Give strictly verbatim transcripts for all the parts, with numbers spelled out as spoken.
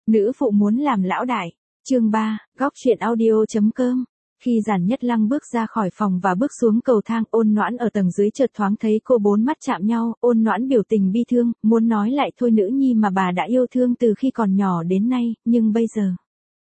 Nữ phụ muốn làm lão đại. Chương ba, góc truyện audio.com. Khi Giản Nhất Lăng bước ra khỏi phòng và bước xuống cầu thang, Ôn Noãn ở tầng dưới chợt thoáng thấy cô bốn mắt chạm nhau, Ôn Noãn biểu tình bi thương, muốn nói lại thôi nữ nhi mà bà đã yêu thương từ khi còn nhỏ đến nay, nhưng bây giờ.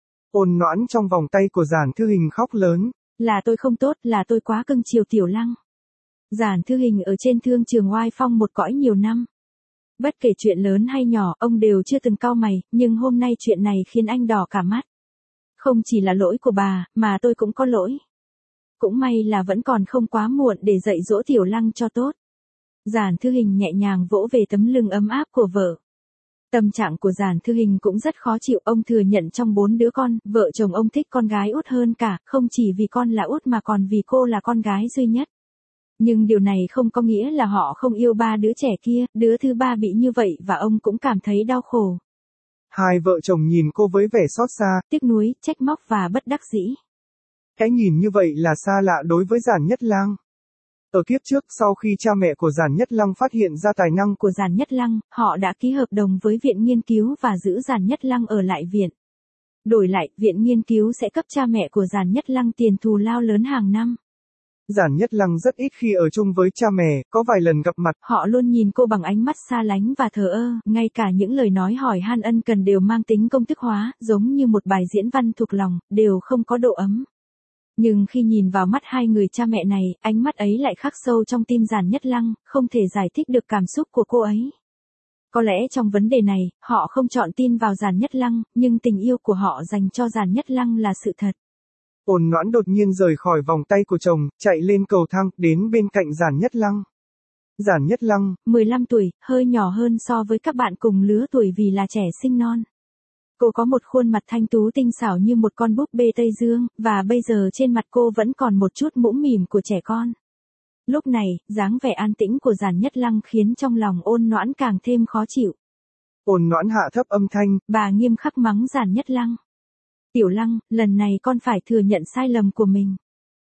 Ôn Noãn trong vòng tay của Giản Thư Hình khóc lớn. Là tôi không tốt, là tôi quá cưng chiều Tiểu Lăng. Giản Thư Hình ở trên thương trường oai phong một cõi nhiều năm. Bất kể chuyện lớn hay nhỏ, ông đều chưa từng cau mày, nhưng hôm nay chuyện này khiến anh đỏ cả mắt. Không chỉ là lỗi của bà, mà tôi cũng có lỗi. Cũng may là vẫn còn không quá muộn để dạy dỗ Tiểu Lăng cho tốt. Giản Thư Hình nhẹ nhàng vỗ về tấm lưng ấm áp của vợ. Tâm trạng của Giản Thư Hình cũng rất khó chịu, ông thừa nhận trong bốn đứa con, vợ chồng ông thích con gái út hơn cả, không chỉ vì con là út mà còn vì cô là con gái duy nhất. Nhưng điều này không có nghĩa là họ không yêu ba đứa trẻ kia, đứa thứ ba bị như vậy và ông cũng cảm thấy đau khổ. Hai vợ chồng nhìn cô với vẻ xót xa, tiếc nuối, trách móc và bất đắc dĩ. Cái nhìn như vậy là xa lạ đối với Giản Nhất Lăng. Ở kiếp trước, sau khi cha mẹ của Giản Nhất Lăng phát hiện ra tài năng của Giản Nhất Lăng, họ đã ký hợp đồng với viện nghiên cứu và giữ Giản Nhất Lăng ở lại viện. Đổi lại, viện nghiên cứu sẽ cấp cha mẹ của Giản Nhất Lăng tiền thù lao lớn hàng năm. Giản Nhất Lăng rất ít khi ở chung với cha mẹ, có vài lần gặp mặt. Họ luôn nhìn cô bằng ánh mắt xa lánh và thờ ơ, ngay cả những lời nói hỏi han ân cần đều mang tính công thức hóa, giống như một bài diễn văn thuộc lòng, đều không có độ ấm. Nhưng khi nhìn vào mắt hai người cha mẹ này, ánh mắt ấy lại khắc sâu trong tim Giản Nhất Lăng, không thể giải thích được cảm xúc của cô ấy. Có lẽ trong vấn đề này, họ không chọn tin vào Giản Nhất Lăng, nhưng tình yêu của họ dành cho Giản Nhất Lăng là sự thật. Ôn Noãn đột nhiên rời khỏi vòng tay của chồng, chạy lên cầu thang, đến bên cạnh Giản Nhất Lăng. Giản Nhất Lăng, mười lăm tuổi, hơi nhỏ hơn so với các bạn cùng lứa tuổi vì là trẻ sinh non. Cô có một khuôn mặt thanh tú tinh xảo như một con búp bê Tây Dương, và bây giờ trên mặt cô vẫn còn một chút mũm mỉm của trẻ con. Lúc này, dáng vẻ an tĩnh của Giản Nhất Lăng khiến trong lòng Ôn Noãn càng thêm khó chịu. Ôn Noãn hạ thấp âm thanh, bà nghiêm khắc mắng Giản Nhất Lăng. Tiểu Lăng, lần này con phải thừa nhận sai lầm của mình.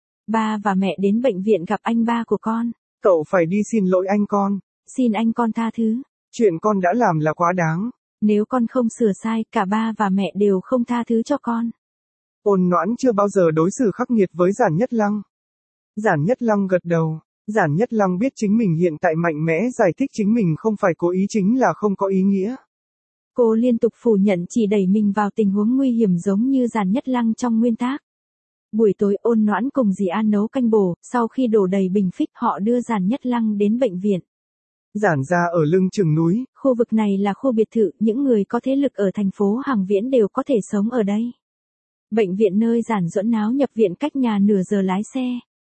Ba và mẹ đến bệnh viện gặp anh ba của con. Cậu phải đi xin lỗi anh con. Xin anh con tha thứ. Chuyện con đã làm là quá đáng. Nếu con không sửa sai, cả ba và mẹ đều không tha thứ cho con. Ôn Noãn chưa bao giờ đối xử khắc nghiệt với Giản Nhất Lăng. Giản Nhất Lăng gật đầu. Giản Nhất Lăng biết chính mình hiện tại mạnh mẽ giải thích chính mình không phải cố ý chính là không có ý nghĩa. Cô liên tục phủ nhận chỉ đẩy mình vào tình huống nguy hiểm giống như Giản Nhất Lăng trong nguyên tác. Buổi tối Ôn Noãn cùng dì An nấu canh bổ, sau khi đổ đầy bình phích họ đưa Giản Nhất Lăng đến bệnh viện. Giản gia ở lưng chừng núi. Khu vực này là khu biệt thự, những người có thế lực ở thành phố Hàng Viễn đều có thể sống ở đây. Bệnh viện nơi Giản Duẫn Náo nhập viện cách nhà nửa giờ lái xe.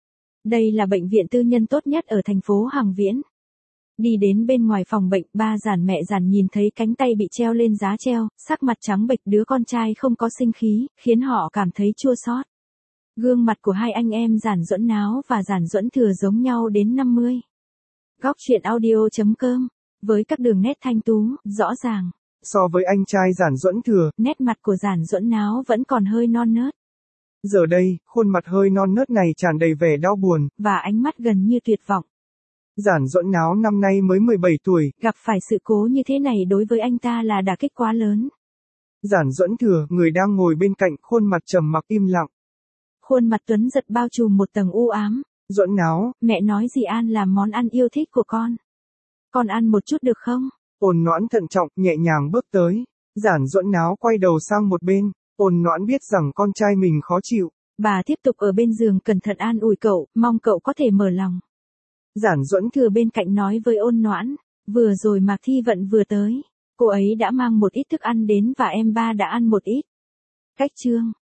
Đây là bệnh viện tư nhân tốt nhất ở thành phố Hàng Viễn. Đi đến bên ngoài phòng bệnh, ba Giản mẹ Giản nhìn thấy cánh tay bị treo lên giá treo, sắc mặt trắng bệch, đứa con trai không có sinh khí, khiến họ cảm thấy chua xót. Gương mặt của hai anh em Giản Duẫn Náo và Giản Duẫn Thừa giống nhau đến năm mươi. Góc truyện audio.com. Với các đường nét thanh tú, rõ ràng. So với anh trai Giản Duẫn Thừa, nét mặt của Giản Duẫn Náo vẫn còn hơi non nớt. Giờ đây, khuôn mặt hơi non nớt này tràn đầy vẻ đau buồn, và ánh mắt gần như tuyệt vọng. Giản Duẫn Náo năm nay mới mười bảy tuổi. Gặp phải sự cố như thế này đối với anh ta là đả kích quá lớn. Giản Duẫn Thừa, người đang ngồi bên cạnh, khuôn mặt trầm mặc im lặng. Khuôn mặt tuấn giật bao trùm một tầng u ám. Duẫn Náo, mẹ nói dì An làm món ăn yêu thích của con. Con ăn một chút được không? Ôn Noãn thận trọng, nhẹ nhàng bước tới. Giản Duẫn Náo quay đầu sang một bên. Ôn Noãn biết rằng con trai mình khó chịu. Bà tiếp tục ở bên giường cẩn thận an ủi cậu, mong cậu có thể mở lòng. Giản Duẫn Thừa bên cạnh nói với Ôn Noãn, vừa rồi Mạc Thi Vận vừa tới, cô ấy đã mang một ít thức ăn đến và em ba đã ăn một ít. Cách chương